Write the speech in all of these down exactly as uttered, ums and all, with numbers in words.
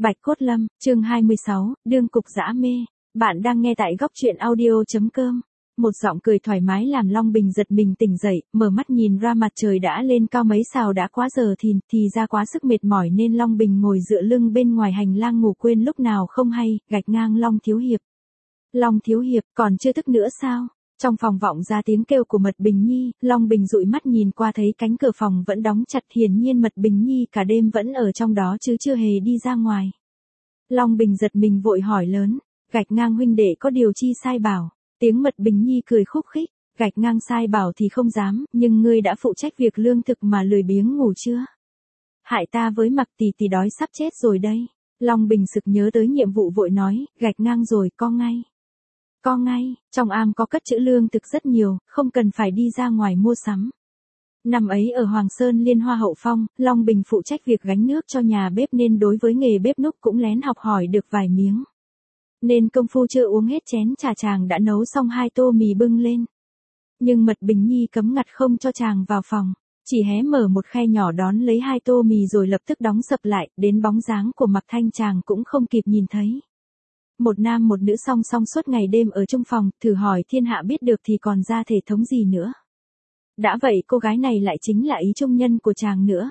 Bạch Cốt Lâm, chương hai mươi sáu, đương cục dã mê. Bạn đang nghe tại góc truyện audio.com. Một giọng cười thoải mái làm Long Bình giật mình tỉnh dậy, mở mắt nhìn ra mặt trời đã lên cao mấy sào đã quá giờ thìn, thì ra quá sức mệt mỏi nên Long Bình ngồi dựa lưng bên ngoài hành lang ngủ quên lúc nào không hay, gạch ngang Long Thiếu Hiệp. Long Thiếu Hiệp, còn chưa thức nữa sao? Trong phòng vọng ra tiếng kêu của Mật Bình Nhi, Long Bình dụi mắt nhìn qua thấy cánh cửa phòng vẫn đóng chặt, hiển nhiên Mật Bình Nhi cả đêm vẫn ở trong đó chứ chưa hề đi ra ngoài. Long Bình giật mình vội hỏi lớn, gạch ngang huynh đệ có điều chi sai bảo. Tiếng Mật Bình Nhi cười khúc khích, gạch ngang sai bảo thì không dám, nhưng ngươi đã phụ trách việc lương thực mà lười biếng ngủ chưa? Hại ta với Mặc tỷ tỷ đói sắp chết rồi đây. Long Bình sực nhớ tới nhiệm vụ vội nói, gạch ngang rồi, co ngay. Co ngay, trong am có cất trữ lương thực rất nhiều, không cần phải đi ra ngoài mua sắm. Năm ấy ở Hoàng Sơn Liên Hoa Hậu Phong, Long Bình phụ trách việc gánh nước cho nhà bếp nên đối với nghề bếp núc cũng lén học hỏi được vài miếng. Nên công phu chưa uống hết chén trà chàng đã nấu xong hai tô mì bưng lên. Nhưng Mật Bình Nhi cấm ngặt không cho chàng vào phòng, chỉ hé mở một khe nhỏ đón lấy hai tô mì rồi lập tức đóng sập lại, đến bóng dáng của Mạc Thanh chàng cũng không kịp nhìn thấy. Một nam một nữ song song suốt ngày đêm ở chung phòng, thử hỏi thiên hạ biết được thì còn ra thể thống gì nữa. Đã vậy cô gái này lại chính là ý trung nhân của chàng nữa.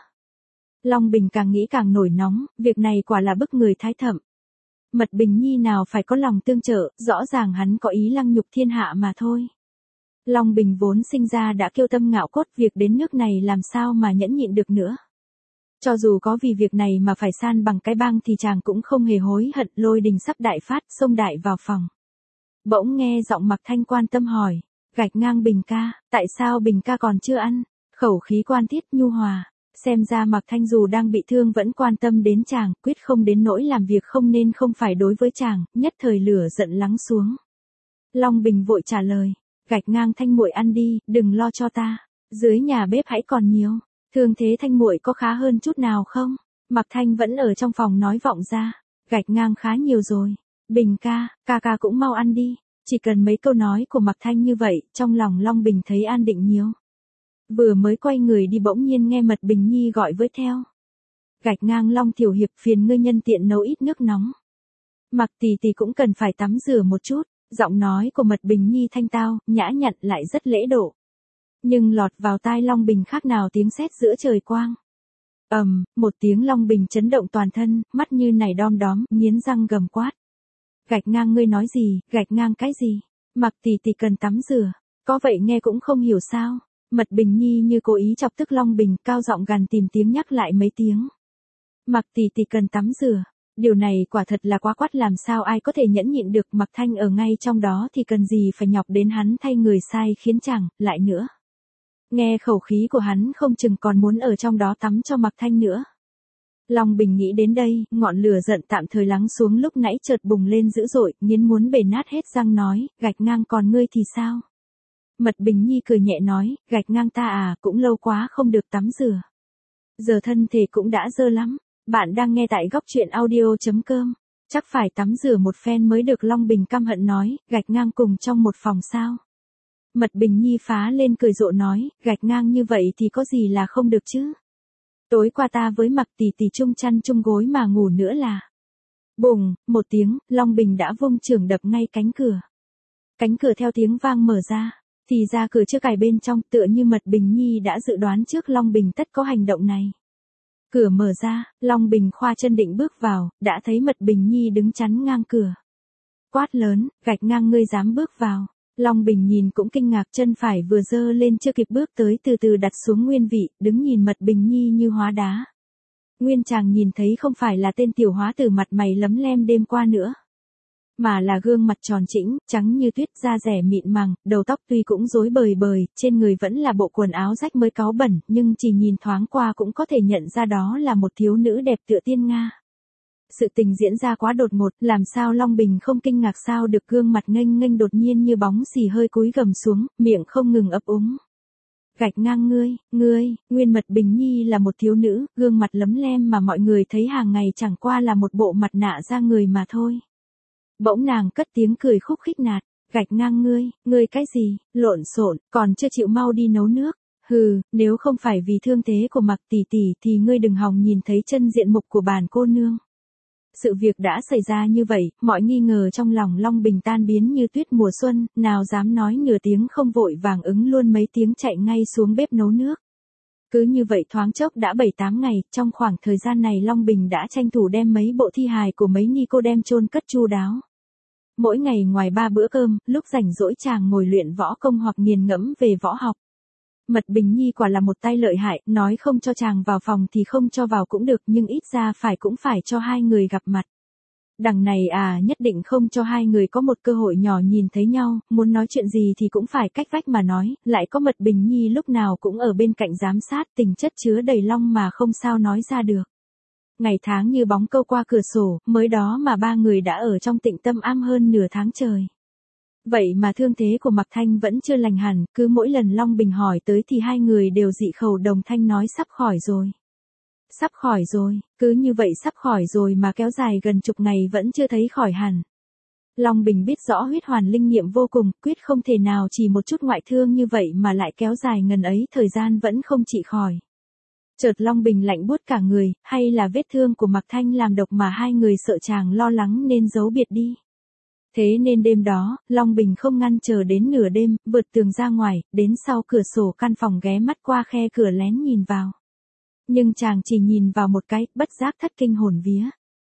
Long Bình càng nghĩ càng nổi nóng, việc này quả là bức người thái thẩm. Mật Bình Nhi nào phải có lòng tương trợ, rõ ràng hắn có ý lăng nhục thiên hạ mà thôi. Long Bình vốn sinh ra đã kiêu tâm ngạo cốt, việc đến nước này làm sao mà nhẫn nhịn được nữa. Cho dù có vì việc này mà phải san bằng cái bang thì chàng cũng không hề hối hận. Lôi đình sắp đại phát, xông đại vào phòng. Bỗng nghe giọng Mạc Thanh quan tâm hỏi, gạch ngang Bình ca, tại sao Bình ca còn chưa ăn? Khẩu khí quan thiết nhu hòa, xem ra Mạc Thanh dù đang bị thương vẫn quan tâm đến chàng, quyết không đến nỗi làm việc không nên không phải đối với chàng, nhất thời lửa giận lắng xuống. Long Bình vội trả lời, gạch ngang Thanh muội ăn đi, đừng lo cho ta, dưới nhà bếp hãy còn nhiều. Thương thế Thanh muội có khá hơn chút nào không? Mạc Thanh vẫn ở trong phòng nói vọng ra, gạch ngang khá nhiều rồi. Bình ca, ca ca cũng mau ăn đi. Chỉ cần mấy câu nói của Mạc Thanh như vậy, trong lòng Long Bình thấy an định nhiều. Vừa mới quay người đi bỗng nhiên nghe Mật Bình Nhi gọi với theo. Gạch ngang Long Tiểu Hiệp, phiền ngươi nhân tiện nấu ít nước nóng. Mạc tỷ tỷ cũng cần phải tắm rửa một chút. Giọng nói của Mật Bình Nhi thanh tao, nhã nhặn lại rất lễ độ. Nhưng lọt vào tai Long Bình khác nào tiếng sét giữa trời quang. Ầm, um, một tiếng Long Bình chấn động toàn thân, mắt như nảy đom đóm, nghiến răng gầm quát. Gạch ngang ngươi nói gì, gạch ngang cái gì? Mặc tỷ tỷ cần tắm rửa, có vậy nghe cũng không hiểu sao? Mật Bình Nhi như cố ý chọc tức Long Bình, cao giọng gằn tìm tiếng nhắc lại mấy tiếng. Mặc tỷ tỷ cần tắm rửa, điều này quả thật là quá quát, làm sao ai có thể nhẫn nhịn được. Mạc Thanh ở ngay trong đó thì cần gì phải nhọc đến hắn thay người sai khiến chẳng, lại nữa. Nghe khẩu khí của hắn không chừng còn muốn ở trong đó tắm cho Mạc Thanh nữa. Long Bình nghĩ đến đây, ngọn lửa giận tạm thời lắng xuống lúc nãy chợt bùng lên dữ dội, nghiến muốn bể nát hết răng nói, gạch ngang còn ngươi thì sao? Mật Bình Nhi cười nhẹ nói, gạch ngang ta à, cũng lâu quá không được tắm rửa. Giờ thân thể cũng đã dơ lắm. Bạn đang nghe tại góc truyện audio.com. Chắc phải tắm rửa một phen mới được. Long Bình căm hận nói, gạch ngang cùng trong một phòng sao? Mật Bình Nhi phá lên cười rộ nói, gạch ngang như vậy thì có gì là không được chứ? Tối qua ta với Mạc tỷ tỷ chung chăn chung gối mà ngủ nữa là. Bùng, một tiếng, Long Bình đã vung chưởng đập ngay cánh cửa. Cánh cửa theo tiếng vang mở ra, thì ra cửa chưa cài bên trong, tựa như Mật Bình Nhi đã dự đoán trước Long Bình tất có hành động này. Cửa mở ra, Long Bình khoa chân định bước vào, đã thấy Mật Bình Nhi đứng chắn ngang cửa. Quát lớn, gạch ngang ngươi dám bước vào. Long Bình nhìn cũng kinh ngạc, chân phải vừa dơ lên chưa kịp bước tới từ từ đặt xuống nguyên vị, đứng nhìn Mật Bình Nhi như hóa đá. Nguyên chàng nhìn thấy không phải là tên tiểu hóa tử mặt mày lấm lem đêm qua nữa, mà là gương mặt tròn trĩnh, trắng như tuyết, da dẻ mịn màng, đầu tóc tuy cũng rối bời bời, trên người vẫn là bộ quần áo rách mới cáu bẩn, nhưng chỉ nhìn thoáng qua cũng có thể nhận ra đó là một thiếu nữ đẹp tựa tiên Nga. Sự tình diễn ra quá đột ngột, làm sao Long Bình không kinh ngạc sao được, gương mặt nghênh nghênh đột nhiên như bóng xì hơi cúi gầm xuống, miệng không ngừng ấp úng. Gạch ngang ngươi, ngươi, nguyên Mật Bình Nhi là một thiếu nữ, gương mặt lấm lem mà mọi người thấy hàng ngày chẳng qua là một bộ mặt nạ da người mà thôi. Bỗng nàng cất tiếng cười khúc khích nạt, gạch ngang ngươi, ngươi cái gì, lộn xộn, còn chưa chịu mau đi nấu nước. Hừ, nếu không phải vì thương thế của Mạc tỷ tỷ thì ngươi đừng hòng nhìn thấy chân diện mục của bản cô nương. Sự việc đã xảy ra như vậy, mọi nghi ngờ trong lòng Long Bình tan biến như tuyết mùa xuân, nào dám nói nửa tiếng không vội vàng ứng luôn mấy tiếng chạy ngay xuống bếp nấu nước. Cứ như vậy thoáng chốc đã bảy tám ngày, trong khoảng thời gian này Long Bình đã tranh thủ đem mấy bộ thi hài của mấy ni cô đem chôn cất chu đáo. Mỗi ngày ngoài ba bữa cơm, lúc rảnh rỗi chàng ngồi luyện võ công hoặc nghiền ngẫm về võ học. Mật Bình Nhi quả là một tay lợi hại, nói không cho chàng vào phòng thì không cho vào cũng được, nhưng ít ra phải cũng phải cho hai người gặp mặt. Đằng này à, nhất định không cho hai người có một cơ hội nhỏ nhìn thấy nhau, muốn nói chuyện gì thì cũng phải cách vách mà nói, lại có Mật Bình Nhi lúc nào cũng ở bên cạnh giám sát, tình chất chứa đầy Long mà không sao nói ra được. Ngày tháng như bóng câu qua cửa sổ, mới đó mà ba người đã ở trong tịnh tâm am hơn nửa tháng trời. Vậy mà thương thế của Mạc Thanh vẫn chưa lành hẳn, cứ mỗi lần Long Bình hỏi tới thì hai người đều dị khẩu đồng thanh nói sắp khỏi rồi. Sắp khỏi rồi, cứ như vậy sắp khỏi rồi mà kéo dài gần chục ngày vẫn chưa thấy khỏi hẳn. Long Bình biết rõ huyết hoàn linh nghiệm vô cùng, quyết không thể nào chỉ một chút ngoại thương như vậy mà lại kéo dài ngần ấy thời gian vẫn không trị khỏi. Chợt Long Bình lạnh buốt cả người, hay là vết thương của Mạc Thanh làm độc mà hai người sợ chàng lo lắng nên giấu biệt đi. Thế nên đêm đó, Long Bình không ngăn chờ đến nửa đêm, vượt tường ra ngoài, đến sau cửa sổ căn phòng ghé mắt qua khe cửa lén nhìn vào. Nhưng chàng chỉ nhìn vào một cái, bất giác thất kinh hồn vía.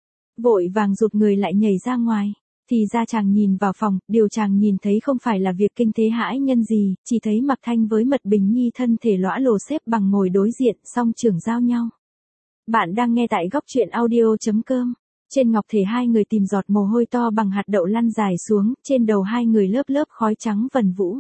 Vội vàng rụt người lại nhảy ra ngoài. Thì ra chàng nhìn vào phòng, điều chàng nhìn thấy không phải là việc kinh thế hãi nhân gì, chỉ thấy Mạc Thanh với Mật Bình Nhi thân thể lõa lồ xếp bằng ngồi đối diện, song trưởng giao nhau. Bạn đang nghe tại góc truyện audio chấm com. Trên ngọc thể hai người tìm giọt mồ hôi to bằng hạt đậu lăn dài xuống, trên đầu hai người lớp lớp khói trắng vần vũ.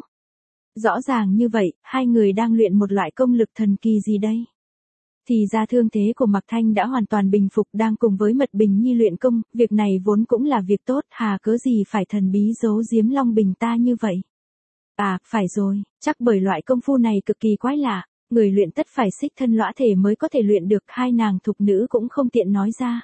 Rõ ràng như vậy, hai người đang luyện một loại công lực thần kỳ gì đây? Thì ra thương thế của Mạc Thanh đã hoàn toàn bình phục, đang cùng với Mật Bình Nhi luyện công, việc này vốn cũng là việc tốt, hà cớ gì phải thần bí giấu giếm Long Bình ta như vậy. À, phải rồi, chắc bởi loại công phu này cực kỳ quái lạ, người luyện tất phải xích thân lõa thể mới có thể luyện được, hai nàng thục nữ cũng không tiện nói ra.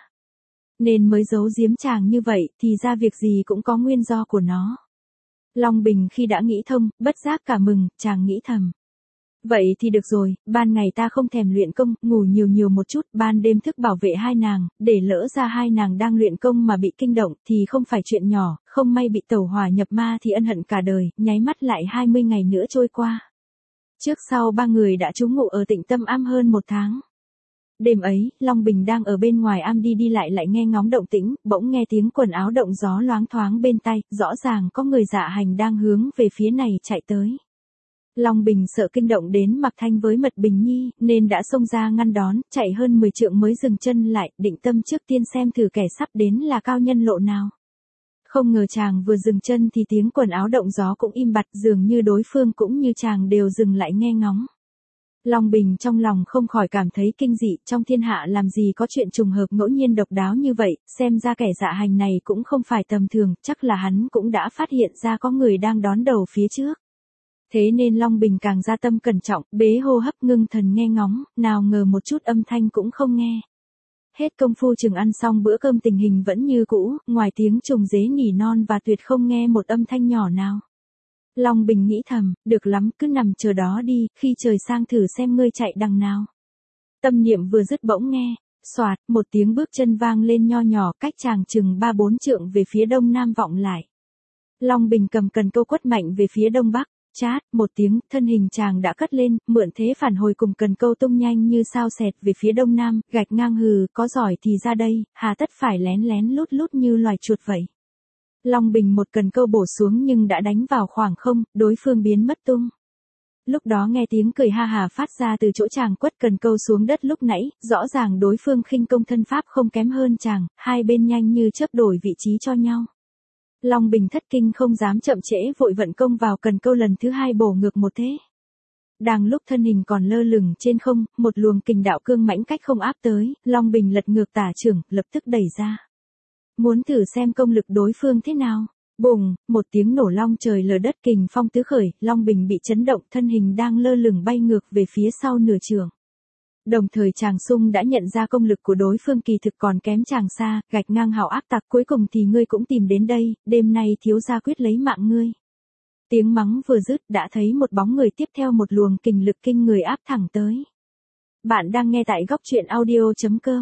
Nên mới giấu giếm chàng như vậy, thì ra việc gì cũng có nguyên do của nó. Long Bình khi đã nghĩ thông, bất giác cả mừng, chàng nghĩ thầm. Vậy thì được rồi, ban ngày ta không thèm luyện công, ngủ nhiều nhiều một chút, ban đêm thức bảo vệ hai nàng, để lỡ ra hai nàng đang luyện công mà bị kinh động, thì không phải chuyện nhỏ, không may bị tẩu hỏa nhập ma thì ân hận cả đời, nháy mắt lại hai mươi ngày nữa trôi qua. Trước sau ba người đã trú ngụ ở tịnh tâm am hơn một tháng. Đêm ấy, Long Bình đang ở bên ngoài am đi đi lại lại nghe ngóng động tĩnh, bỗng nghe tiếng quần áo động gió loáng thoáng bên tai, rõ ràng có người dạ hành đang hướng về phía này chạy tới. Long Bình sợ kinh động đến Mạc Thanh với Mật Bình Nhi, nên đã xông ra ngăn đón, chạy hơn mười trượng mới dừng chân lại, định tâm trước tiên xem thử kẻ sắp đến là cao nhân lộ nào. Không ngờ chàng vừa dừng chân thì tiếng quần áo động gió cũng im bặt, dường như đối phương cũng như chàng đều dừng lại nghe ngóng. Long Bình trong lòng không khỏi cảm thấy kinh dị, trong thiên hạ làm gì có chuyện trùng hợp ngẫu nhiên độc đáo như vậy, xem ra kẻ dạ hành này cũng không phải tầm thường, chắc là hắn cũng đã phát hiện ra có người đang đón đầu phía trước. Thế nên Long Bình càng gia tâm cẩn trọng, bế hô hấp ngưng thần nghe ngóng, nào ngờ một chút âm thanh cũng không nghe. Hết công phu chừng ăn xong bữa cơm tình hình vẫn như cũ, ngoài tiếng trùng dế nỉ non và tuyệt không nghe một âm thanh nhỏ nào. Long Bình nghĩ thầm, được lắm, cứ nằm chờ đó đi, khi trời sang thử xem ngươi chạy đằng nào. Tâm niệm vừa dứt bỗng nghe, xoạt, một tiếng bước chân vang lên nho nhỏ, cách chàng chừng ba bốn trượng về phía đông nam vọng lại. Long Bình cầm cần câu quất mạnh về phía đông bắc. Chát, một tiếng, thân hình chàng đã cất lên, mượn thế phản hồi cùng cần câu tung nhanh như sao xẹt về phía đông nam, gạch ngang hừ, có giỏi thì ra đây, hà tất phải lén lén lút lút như loài chuột vậy. Long Bình một cần câu bổ xuống nhưng đã đánh vào khoảng không, đối phương biến mất tung. Lúc đó nghe tiếng cười ha hà phát ra từ chỗ chàng quất cần câu xuống đất lúc nãy, rõ ràng đối phương khinh công thân pháp không kém hơn chàng, hai bên nhanh như chớp đổi vị trí cho nhau. Long Bình thất kinh không dám chậm trễ, vội vận công vào cần câu lần thứ hai bổ ngược một thế. Đang lúc thân hình còn lơ lửng trên không, một luồng kình đạo cương mãnh cách không áp tới, Long Bình lật ngược tả chưởng, lập tức đẩy ra. Muốn thử xem công lực đối phương thế nào. Bùng, một tiếng nổ long trời lở đất, kình phong tứ khởi, Long Bình bị chấn động, thân hình đang lơ lửng bay ngược về phía sau nửa chưởng. Đồng thời chàng sung đã nhận ra công lực của đối phương kỳ thực còn kém chàng xa, gạch ngang hào áp tặc, cuối cùng thì ngươi cũng tìm đến đây, đêm nay thiếu gia quyết lấy mạng ngươi. Tiếng mắng vừa dứt đã thấy một bóng người tiếp theo một luồng kình lực kinh người áp thẳng tới. Bạn đang nghe tại góc truyện audio chấm com.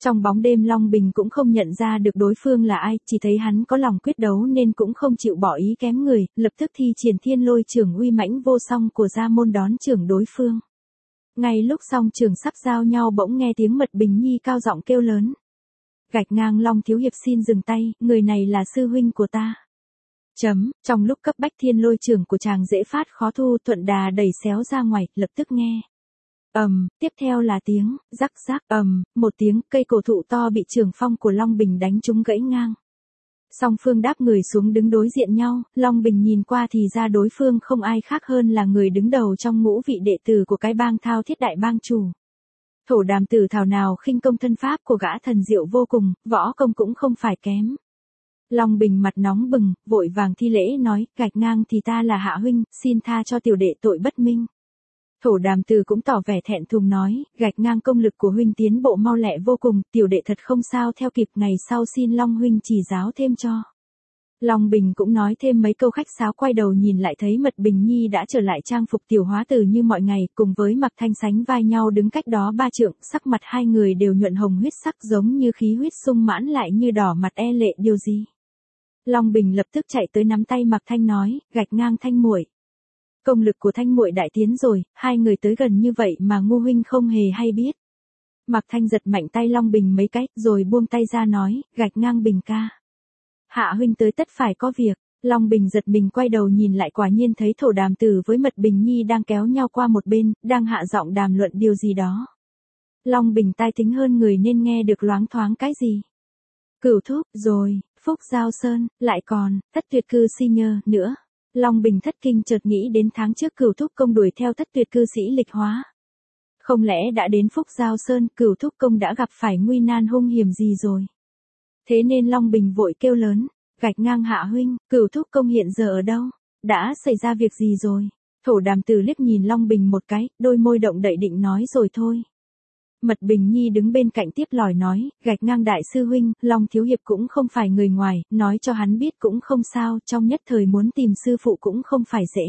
Trong bóng đêm Long Bình cũng không nhận ra được đối phương là ai, chỉ thấy hắn có lòng quyết đấu nên cũng không chịu bỏ ý kém người, lập tức thi triển thiên lôi trưởng uy mãnh vô song của Gia Môn đón trưởng đối phương. Ngay lúc song trường sắp giao nhau bỗng nghe tiếng Mật Bình Nhi cao giọng kêu lớn. Gạch ngang Long thiếu hiệp xin dừng tay, người này là sư huynh của ta. Chấm, trong lúc cấp bách thiên lôi trưởng của chàng dễ phát khó thu, thuận đà đẩy xéo ra ngoài, lập tức nghe. ầm, um, tiếp theo là tiếng, rắc rắc, ầm, um, một tiếng, cây cổ thụ to bị trường phong của Long Bình đánh trúng gãy ngang. Song phương đáp người xuống đứng đối diện nhau, Long Bình nhìn qua thì ra đối phương không ai khác hơn là người đứng đầu trong ngũ vị đệ tử của cái bang Thao Thiết Đại Bang chủ. Thổ Đàm Tử thảo nào khinh công thân pháp của gã thần diệu vô cùng, võ công cũng không phải kém. Long Bình mặt nóng bừng, vội vàng thi lễ nói, gạch ngang thì ta là hạ huynh, xin tha cho tiểu đệ tội bất minh. Thổ Đàm Tử cũng tỏ vẻ thẹn thùng nói, gạch ngang công lực của huynh tiến bộ mau lẹ vô cùng, tiểu đệ thật không sao theo kịp, ngày sau xin Long huynh chỉ giáo thêm cho. Long Bình cũng nói thêm mấy câu khách sáo, quay đầu nhìn lại thấy Mật Bình Nhi đã trở lại trang phục tiểu hóa tử như mọi ngày, cùng với Mạc Thanh sánh vai nhau đứng cách đó ba trượng, sắc mặt hai người đều nhuận hồng huyết sắc giống như khí huyết sung mãn lại như đỏ mặt e lệ điều gì. Long Bình lập tức chạy tới nắm tay Mạc Thanh nói, gạch ngang Thanh muội. Công lực của Thanh muội đại tiến rồi, hai người tới gần như vậy mà ngu huynh không hề hay biết. Mạc Thanh giật mạnh tay Long Bình mấy cái, rồi buông tay ra nói, gạch ngang Bình ca. Hạ huynh tới tất phải có việc. Long Bình giật mình quay đầu nhìn lại, quả nhiên thấy Thổ Đàm Tử với Mật Bình Nhi đang kéo nhau qua một bên, đang hạ giọng đàm luận điều gì đó. Long Bình tai thính hơn người nên nghe được loáng thoáng cái gì. Cửu thúc, rồi, Phúc Giao Sơn, lại còn, Thất Tuyệt Cư Si Nhơ, nữa. Long Bình thất kinh chợt nghĩ đến tháng trước Cửu thúc công đuổi theo Thất Tuyệt Cư sĩ Lịch Hóa. Không lẽ đã đến Phúc Giao Sơn, Cửu thúc công đã gặp phải nguy nan hung hiểm gì rồi? Thế nên Long Bình vội kêu lớn, gạch ngang hạ huynh, Cửu thúc công hiện giờ ở đâu? Đã xảy ra việc gì rồi? Thổ Đàm Tử liếc nhìn Long Bình một cái, đôi môi động đậy định nói rồi thôi. Mật Bình Nhi đứng bên cạnh tiếp lời nói, gạch ngang đại sư huynh, Long thiếu hiệp cũng không phải người ngoài, nói cho hắn biết cũng không sao, trong nhất thời muốn tìm sư phụ cũng không phải dễ.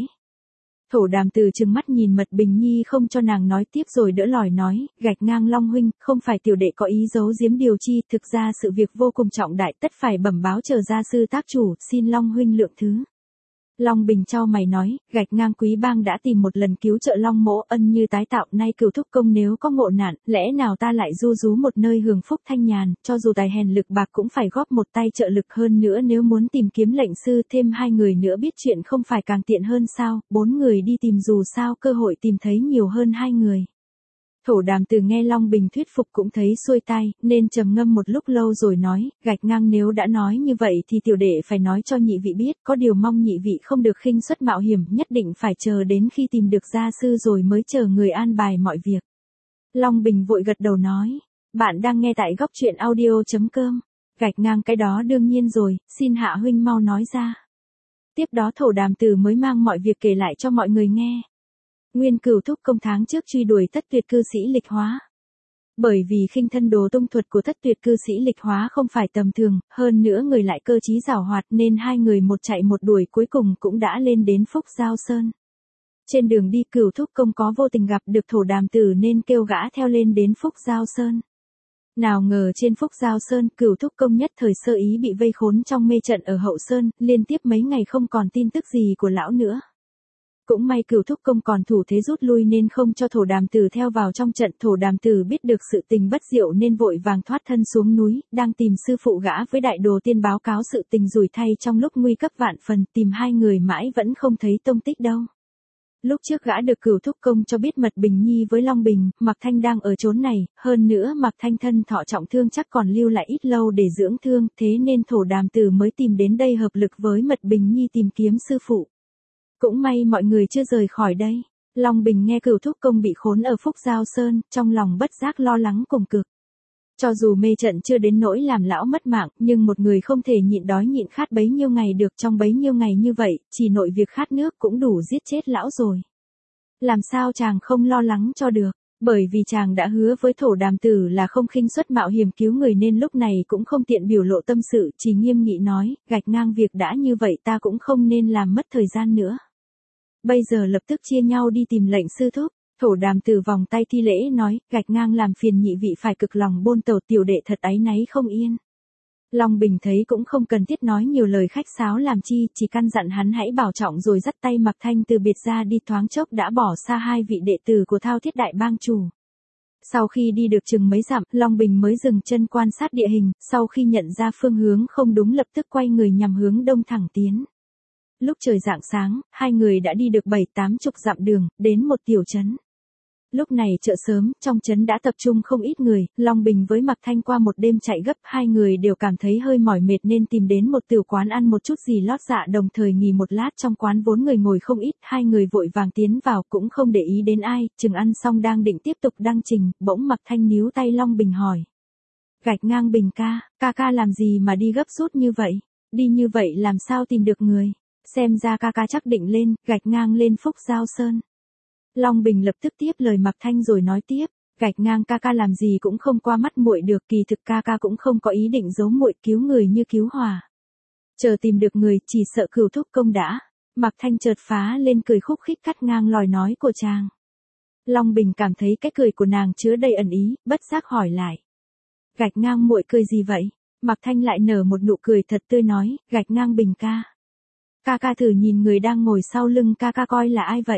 Thổ Đàm Tử trừng mắt nhìn Mật Bình Nhi không cho nàng nói tiếp rồi đỡ lòi nói, gạch ngang Long huynh, không phải tiểu đệ có ý giấu giếm điều chi, thực ra sự việc vô cùng trọng đại, tất phải bẩm báo chờ gia sư tác chủ, xin Long huynh lượng thứ. Long Bình chau mày nói, gạch ngang quý bang đã tìm một lần cứu trợ Long mỗ, ân như tái tạo, nay Cửu thúc công nếu có ngộ nạn, lẽ nào ta lại du rú một nơi hưởng phúc thanh nhàn, cho dù tài hèn lực bạc cũng phải góp một tay trợ lực, hơn nữa nếu muốn tìm kiếm lệnh sư thêm hai người nữa biết chuyện không phải càng tiện hơn sao, bốn người đi tìm dù sao cơ hội tìm thấy nhiều hơn hai người. Thổ Đàm Tử nghe Long Bình thuyết phục cũng thấy xuôi tai, nên trầm ngâm một lúc lâu rồi nói, gạch ngang nếu đã nói như vậy thì tiểu đệ phải nói cho nhị vị biết, có điều mong nhị vị không được khinh suất mạo hiểm, nhất định phải chờ đến khi tìm được gia sư rồi mới chờ người an bài mọi việc. Long Bình vội gật đầu nói, bạn đang nghe tại góc truyện audio chấm com, gạch ngang cái đó đương nhiên rồi, xin hạ huynh mau nói ra. Tiếp đó Thổ Đàm Tử mới mang mọi việc kể lại cho mọi người nghe. Nguyên Cửu thúc công tháng trước truy đuổi Thất Tuyệt Cư sĩ Lịch Hóa. Bởi vì khinh thân đồ tung thuật của Thất Tuyệt Cư sĩ Lịch Hóa không phải tầm thường, hơn nữa người lại cơ trí giảo hoạt nên hai người một chạy một đuổi cuối cùng cũng đã lên đến Phúc Giao Sơn. Trên đường đi Cửu thúc công có vô tình gặp được Thổ Đàm Tử nên kêu gã theo lên đến Phúc Giao Sơn. Nào ngờ trên Phúc Giao Sơn, Cửu thúc công nhất thời sơ ý bị vây khốn trong mê trận ở hậu sơn, liên tiếp mấy ngày không còn tin tức gì của lão nữa. Cũng may Cửu thúc công còn thủ thế rút lui nên không cho Thổ Đàm Tử theo vào trong trận. Thổ Đàm Tử biết được sự tình bất diệu nên vội vàng thoát thân xuống núi, đang tìm sư phụ gã với đại đồ tiên báo cáo sự tình rủi thay trong lúc nguy cấp vạn phần, tìm hai người mãi vẫn không thấy tông tích đâu. Lúc trước gã được Cửu thúc công cho biết Mật Bình Nhi với Long Bình, Mạc Thanh đang ở chốn này, hơn nữa Mạc Thanh thân thọ trọng thương chắc còn lưu lại ít lâu để dưỡng thương, thế nên Thổ Đàm Tử mới tìm đến đây hợp lực với Mật Bình Nhi tìm kiếm sư phụ. Cũng may mọi người chưa rời khỏi đây. Long Bình nghe Cửu thúc công bị khốn ở Phúc Giao Sơn, trong lòng bất giác lo lắng cùng cực. Cho dù mê trận chưa đến nỗi làm lão mất mạng, nhưng một người không thể nhịn đói nhịn khát bấy nhiêu ngày được, trong bấy nhiêu ngày như vậy, chỉ nội việc khát nước cũng đủ giết chết lão rồi. Làm sao chàng không lo lắng cho được, bởi vì chàng đã hứa với Thổ Đàm Tử là không khinh suất mạo hiểm cứu người nên lúc này cũng không tiện biểu lộ tâm sự, chỉ nghiêm nghị nói, gạch ngang việc đã như vậy ta cũng không nên làm mất thời gian nữa. Bây giờ lập tức chia nhau đi tìm lệnh sư thúc. Thổ Đàm từ vòng tay thi lễ nói, gạch ngang làm phiền nhị vị phải cực lòng bôn tàu, tiểu đệ thật áy náy không yên. Long Bình thấy cũng không cần thiết nói nhiều lời khách sáo làm chi, chỉ căn dặn hắn hãy bảo trọng rồi dắt tay Mạc Thanh từ biệt ra đi, thoáng chốc đã bỏ xa hai vị đệ tử của Thao Thiết Đại Bang chủ. Sau khi đi được chừng mấy dặm, Long Bình mới dừng chân quan sát địa hình, sau khi nhận ra phương hướng không đúng lập tức quay người nhằm hướng đông thẳng tiến. Lúc trời rạng sáng, hai người đã đi được bảy tám chục dặm đường, đến một tiểu trấn. Lúc này chợ sớm, trong trấn đã tập trung không ít người, Long Bình với Mạc Thanh qua một đêm chạy gấp, hai người đều cảm thấy hơi mỏi mệt nên tìm đến một tiểu quán ăn một chút gì lót dạ, đồng thời nghỉ một lát. Trong quán vốn người ngồi không ít, hai người vội vàng tiến vào cũng không để ý đến ai, chừng ăn xong đang định tiếp tục đăng trình, bỗng Mạc Thanh níu tay Long Bình hỏi. Gạch ngang Bình ca, ca ca làm gì mà đi gấp rút như vậy, đi như vậy làm sao tìm được người, xem ra ca ca chắc định lên, gạch ngang lên Phúc Giao Sơn. Long Bình lập tức tiếp lời Mạc Thanh rồi nói tiếp, gạch ngang ca ca làm gì cũng không qua mắt muội được, kỳ thực ca ca cũng không có ý định giấu muội, cứu người như cứu hỏa. Chờ tìm được người, chỉ sợ cửu thúc công đã. Mạc Thanh chợt phá lên cười khúc khích cắt ngang lời nói của chàng. Long Bình cảm thấy cái cười của nàng chứa đầy ẩn ý, bất giác hỏi lại. Gạch ngang muội cười gì vậy? Mạc Thanh lại nở một nụ cười thật tươi nói, gạch ngang Bình ca. Ca ca thử nhìn người đang ngồi sau lưng ca ca coi là ai vậy?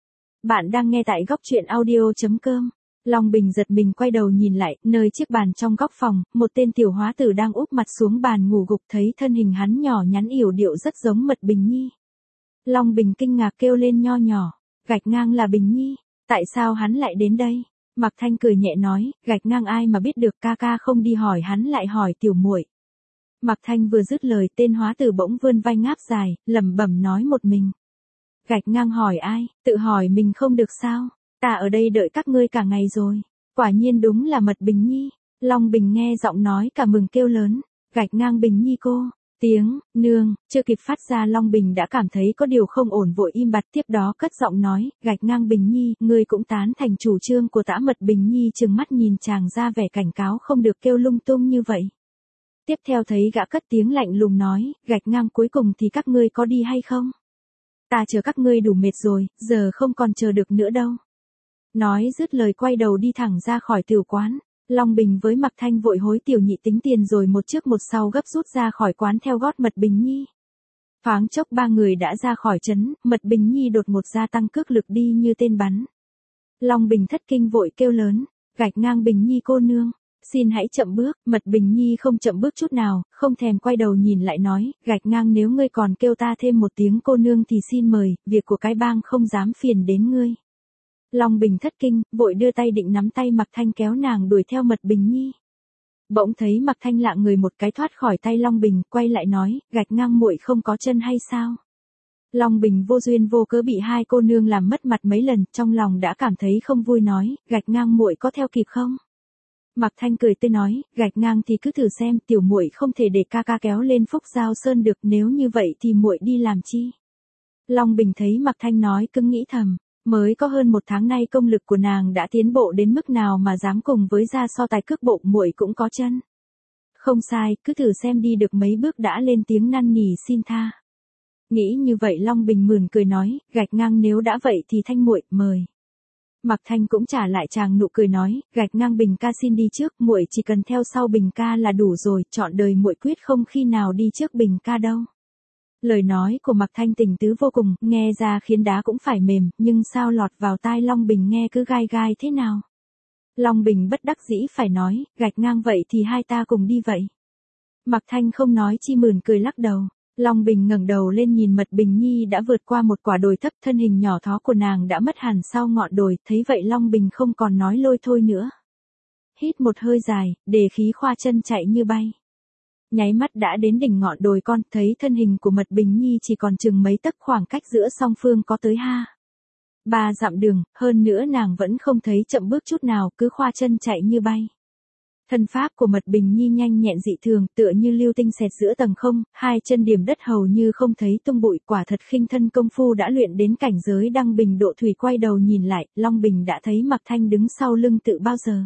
Bạn đang nghe tại góc truyện audio.com. Long Bình giật mình quay đầu nhìn lại, nơi chiếc bàn trong góc phòng, một tên tiểu hóa tử đang úp mặt xuống bàn ngủ gục, thấy thân hình hắn nhỏ nhắn yểu điệu rất giống Mật Bình Nhi. Long Bình kinh ngạc kêu lên nho nhỏ, gạch ngang là Bình Nhi, tại sao hắn lại đến đây? Mạc Thanh cười nhẹ nói, gạch ngang ai mà biết được, ca ca không đi hỏi hắn lại hỏi tiểu muội. Mạc Thanh vừa dứt lời, tên hóa tử bỗng vươn vai ngáp dài, lẩm bẩm nói một mình. Gạch ngang hỏi ai, tự hỏi mình không được sao, ta ở đây đợi các ngươi cả ngày rồi, quả nhiên đúng là Mật Bình Nhi. Long Bình nghe giọng nói cả mừng kêu lớn, gạch ngang Bình Nhi cô, tiếng, nương, chưa kịp phát ra Long Bình đã cảm thấy có điều không ổn vội im bặt, tiếp đó cất giọng nói, gạch ngang Bình Nhi, ngươi cũng tán thành chủ trương của tả Mật Bình Nhi, trừng mắt nhìn chàng ra vẻ cảnh cáo không được kêu lung tung như vậy. Tiếp theo thấy gã cất tiếng lạnh lùng nói, gạch ngang cuối cùng thì các ngươi có đi hay không? Ta chờ các ngươi đủ mệt rồi, giờ không còn chờ được nữa đâu. Nói dứt lời quay đầu đi thẳng ra khỏi tiểu quán. Long Bình với Mạc Thanh vội hối tiểu nhị tính tiền rồi một trước một sau gấp rút ra khỏi quán theo gót Mật Bình Nhi. Thoáng chốc ba người đã ra khỏi trấn, Mật Bình Nhi đột ngột gia tăng cước lực đi như tên bắn. Long Bình thất kinh vội kêu lớn, gạch ngang Bình Nhi cô nương, xin hãy chậm bước. Mật Bình Nhi không chậm bước chút nào, không thèm quay đầu nhìn lại nói, gạch ngang nếu ngươi còn kêu ta thêm một tiếng cô nương thì xin mời, việc của cái bang không dám phiền đến ngươi. Long Bình thất kinh, vội đưa tay định nắm tay Mạc Thanh kéo nàng đuổi theo Mật Bình Nhi. Bỗng thấy Mạc Thanh lạng người một cái thoát khỏi tay Long Bình, quay lại nói, gạch ngang muội không có chân hay sao? Long Bình vô duyên vô cớ bị hai cô nương làm mất mặt mấy lần, trong lòng đã cảm thấy không vui nói, gạch ngang muội có theo kịp không? Mạc Thanh cười tươi nói, gạch ngang thì cứ thử xem, tiểu muội không thể để ca ca kéo lên Phúc Giao Sơn được, nếu như vậy thì muội đi làm chi? Long Bình thấy Mạc Thanh nói cưng nghĩ thầm, mới có hơn một tháng nay công lực của nàng đã tiến bộ đến mức nào mà dám cùng với gia so tài cước bộ, muội cũng có chân. Không sai, cứ thử xem, đi được mấy bước đã lên tiếng năn nỉ xin tha. Nghĩ như vậy Long Bình mỉm cười nói, gạch ngang nếu đã vậy thì Thanh muội mời. Mạc Thanh cũng trả lại chàng nụ cười nói, gạch ngang Bình ca xin đi trước, muội chỉ cần theo sau Bình ca là đủ rồi, trọn đời muội quyết không khi nào đi trước Bình ca đâu. Lời nói của Mạc Thanh tình tứ vô cùng, nghe ra khiến đá cũng phải mềm, nhưng sao lọt vào tai Long Bình nghe cứ gai gai thế nào. Long Bình bất đắc dĩ phải nói, gạch ngang vậy thì hai ta cùng đi vậy. Mạc Thanh không nói chi mỉm cười lắc đầu. Long Bình ngẩng đầu lên nhìn Mật Bình Nhi đã vượt qua một quả đồi thấp, thân hình nhỏ thó của nàng đã mất hẳn sau ngọn đồi, thấy vậy Long Bình không còn nói lôi thôi nữa. Hít một hơi dài, để khí khoa chân chạy như bay. Nháy mắt đã đến đỉnh ngọn đồi con, thấy thân hình của Mật Bình Nhi chỉ còn chừng mấy tấc, khoảng cách giữa song phương có tới ha. Ba dặm đường, hơn nữa nàng vẫn không thấy chậm bước chút nào, cứ khoa chân chạy như bay. Thân pháp của Mật Bình Nhi nhanh nhẹn dị thường, tựa như lưu tinh xẹt giữa tầng không, hai chân điểm đất hầu như không thấy tung bụi, quả thật khinh thân công phu đã luyện đến cảnh giới đăng bình độ thủy. Quay đầu nhìn lại, Long Bình đã thấy Mạc Thanh đứng sau lưng tự bao giờ.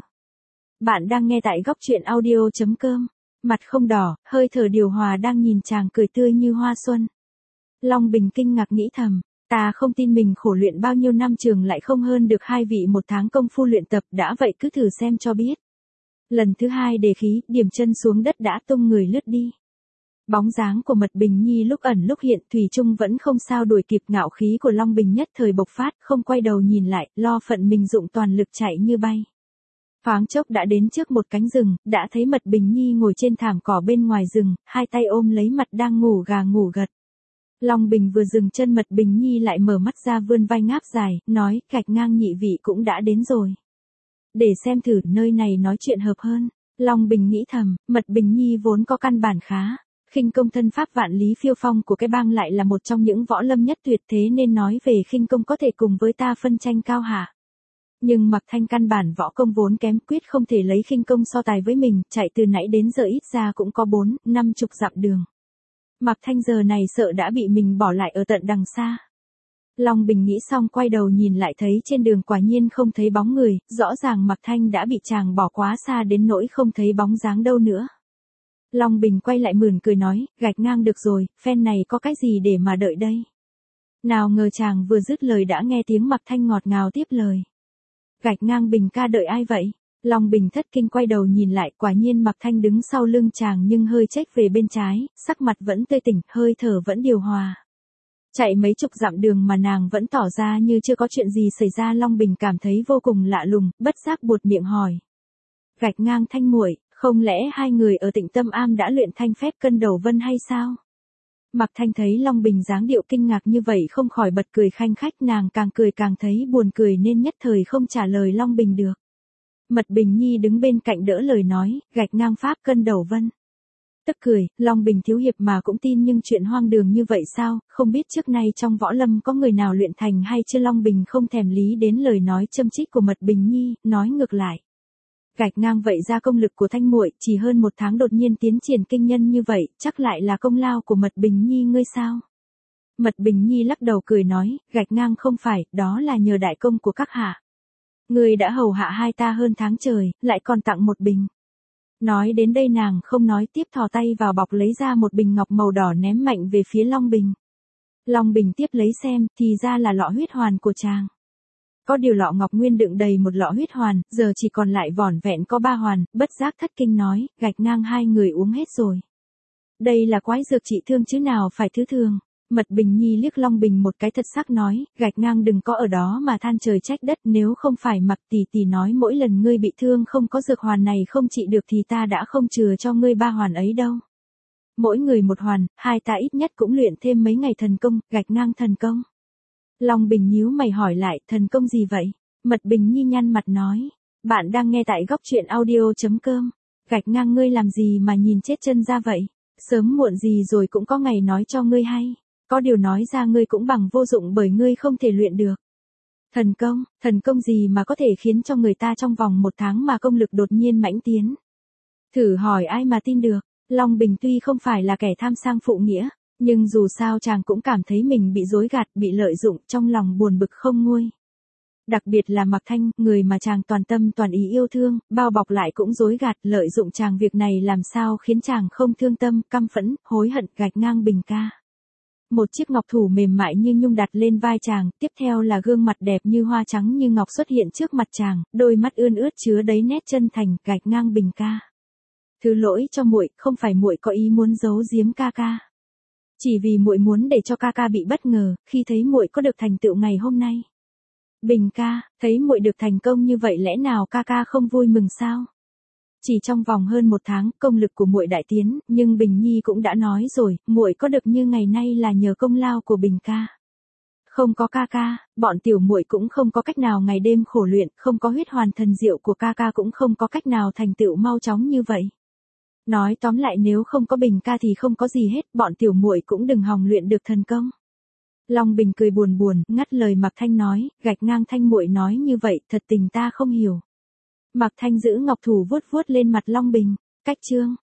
Bạn đang nghe tại góc truyện audio.com. Mặt không đỏ, hơi thở điều hòa đang nhìn chàng cười tươi như hoa xuân. Long Bình kinh ngạc nghĩ thầm, Ta không tin mình khổ luyện bao nhiêu năm trường lại không hơn được hai vị một tháng công phu luyện tập, đã vậy cứ thử xem cho biết. Lần thứ hai đề khí, điểm chân xuống đất đã tung người lướt đi. Bóng dáng của Mật Bình Nhi lúc ẩn lúc hiện, thủy chung vẫn không sao đuổi kịp, ngạo khí của Long Bình nhất thời bộc phát, không quay đầu nhìn lại, lo phận mình dụng toàn lực chạy như bay. Thoáng chốc đã đến trước một cánh rừng, đã thấy Mật Bình Nhi ngồi trên thảm cỏ bên ngoài rừng, hai tay ôm lấy mặt đang ngủ gà ngủ gật. Long Bình vừa dừng chân, Mật Bình Nhi lại mở mắt ra vươn vai ngáp dài, nói, Gạch Ngang nhị vị cũng đã đến rồi. Để xem thử, nơi này nói chuyện hợp hơn. Long Bình nghĩ thầm, Mật Bình Nhi vốn có căn bản khá. Khinh công thân pháp vạn lý phiêu phong của cái bang lại là một trong những võ lâm nhất tuyệt, thế nên nói về khinh công có thể cùng với ta phân tranh cao hạ. Nhưng Mạc Thanh căn bản võ công vốn kém, quyết không thể lấy khinh công so tài với mình, chạy từ nãy đến giờ ít ra cũng có bốn, năm chục dặm đường. Mạc Thanh giờ này sợ đã bị mình bỏ lại ở tận đằng xa. Long Bình nghĩ xong quay đầu nhìn lại thấy trên đường quả nhiên không thấy bóng người, rõ ràng Mạc Thanh đã bị chàng bỏ quá xa đến nỗi không thấy bóng dáng đâu nữa. Long Bình quay lại mỉm cười nói, Gạch Ngang được rồi, phen này có cái gì để mà đợi đây. Nào ngờ chàng vừa dứt lời đã nghe tiếng Mạc Thanh ngọt ngào tiếp lời. Gạch Ngang Bình ca đợi ai vậy? Long Bình thất kinh quay đầu nhìn lại, quả nhiên Mạc Thanh đứng sau lưng chàng nhưng hơi chếch về bên trái, sắc mặt vẫn tươi tỉnh, hơi thở vẫn điều hòa. Chạy mấy chục dặm đường mà nàng vẫn tỏ ra như chưa có chuyện gì xảy ra. Long Bình cảm thấy vô cùng lạ lùng, bất giác buột miệng hỏi. Gạch Ngang Thanh muội, không lẽ hai người ở Tịnh Tâm Am đã luyện thanh phép cân đầu vân hay sao? Mạc Thanh thấy Long Bình dáng điệu kinh ngạc như vậy không khỏi bật cười khanh khách, nàng càng cười càng thấy buồn cười nên nhất thời không trả lời Long Bình được. Mật Bình Nhi đứng bên cạnh đỡ lời nói, Gạch Ngang pháp cân đầu vân. Tức cười, Long Bình thiếu hiệp mà cũng tin, nhưng chuyện hoang đường như vậy sao, không biết trước nay trong võ lâm có người nào luyện thành hay chưa? Long Bình không thèm lý đến lời nói châm chích của Mật Bình Nhi, nói ngược lại. Gạch Ngang vậy ra công lực của Thanh muội chỉ hơn một tháng đột nhiên tiến triển kinh nhân như vậy, chắc lại là công lao của Mật Bình Nhi ngươi sao? Mật Bình Nhi lắc đầu cười nói, Gạch Ngang không phải, đó là nhờ đại công của các hạ. Ngươi đã hầu hạ hai ta hơn tháng trời, lại còn tặng một bình. Nói đến đây nàng không nói tiếp, thò tay vào bọc lấy ra một bình ngọc màu đỏ ném mạnh về phía Long Bình. Long Bình tiếp lấy xem, thì ra là lọ huyết hoàn của chàng. Có điều lọ ngọc nguyên đựng đầy một lọ huyết hoàn, giờ chỉ còn lại vỏn vẹn có ba hoàn, bất giác thất kinh nói, Gạch Ngang hai người uống hết rồi. Đây là quái dược trị thương chứ nào phải thứ thường. Mật Bình Nhi liếc Long Bình một cái thật sắc nói, Gạch Ngang đừng có ở đó mà than trời trách đất, nếu không phải Mạc tỷ tỷ nói mỗi lần ngươi bị thương không có dược hoàn này không trị được thì ta đã không chừa cho ngươi ba hoàn ấy đâu. Mỗi người một hoàn, hai ta ít nhất cũng luyện thêm mấy ngày thần công. Gạch Ngang thần công. Long Bình nhíu mày hỏi lại, thần công gì vậy? Mật Bình Nhi nhăn mặt nói, bạn đang nghe tại góc truyện audio chấm com. Gạch Ngang ngươi làm gì mà nhìn chết chân ra vậy? Sớm muộn gì rồi cũng có ngày nói cho ngươi hay. Có điều nói ra ngươi cũng bằng vô dụng bởi ngươi không thể luyện được. Thần công, thần công gì mà có thể khiến cho người ta trong vòng một tháng mà công lực đột nhiên mãnh tiến? Thử hỏi ai mà tin được? Long Bình tuy không phải là kẻ tham sang phụ nghĩa, nhưng dù sao chàng cũng cảm thấy mình bị dối gạt, bị lợi dụng, trong lòng buồn bực không nguôi. Đặc biệt là Mạc Thanh, người mà chàng toàn tâm toàn ý yêu thương, bao bọc lại cũng dối gạt, lợi dụng chàng, việc này làm sao khiến chàng không thương tâm, căm phẫn, hối hận. Gạch Ngang Bình ca. Một chiếc ngọc thủ mềm mại như nhung đặt lên vai chàng, tiếp theo là gương mặt đẹp như hoa trắng như ngọc xuất hiện trước mặt chàng, đôi mắt ươn ướt chứa đầy nét chân thành. Gạch Ngang Bình ca. Thứ lỗi cho muội, không phải muội có ý muốn giấu giếm ca ca. Chỉ vì muội muốn để cho ca ca bị bất ngờ, khi thấy muội có được thành tựu ngày hôm nay. Bình ca, thấy muội được thành công như vậy lẽ nào ca ca không vui mừng sao? Chỉ trong vòng hơn một tháng, công lực của muội đại tiến, nhưng Bình Nhi cũng đã nói rồi, muội có được như ngày nay là nhờ công lao của Bình ca. Không có ca ca, bọn tiểu muội cũng không có cách nào ngày đêm khổ luyện, không có huyết hoàn thần diệu của ca ca cũng không có cách nào thành tựu mau chóng như vậy. Nói tóm lại nếu không có Bình ca thì không có gì hết, bọn tiểu muội cũng đừng hòng luyện được thần công. Long Bình cười buồn buồn, ngắt lời Mạc Thanh nói, Gạch Ngang Thanh muội nói như vậy, thật tình ta không hiểu. Mạc Thanh giữ ngọc thủ vuốt vuốt lên mặt Long Bình, cách chương.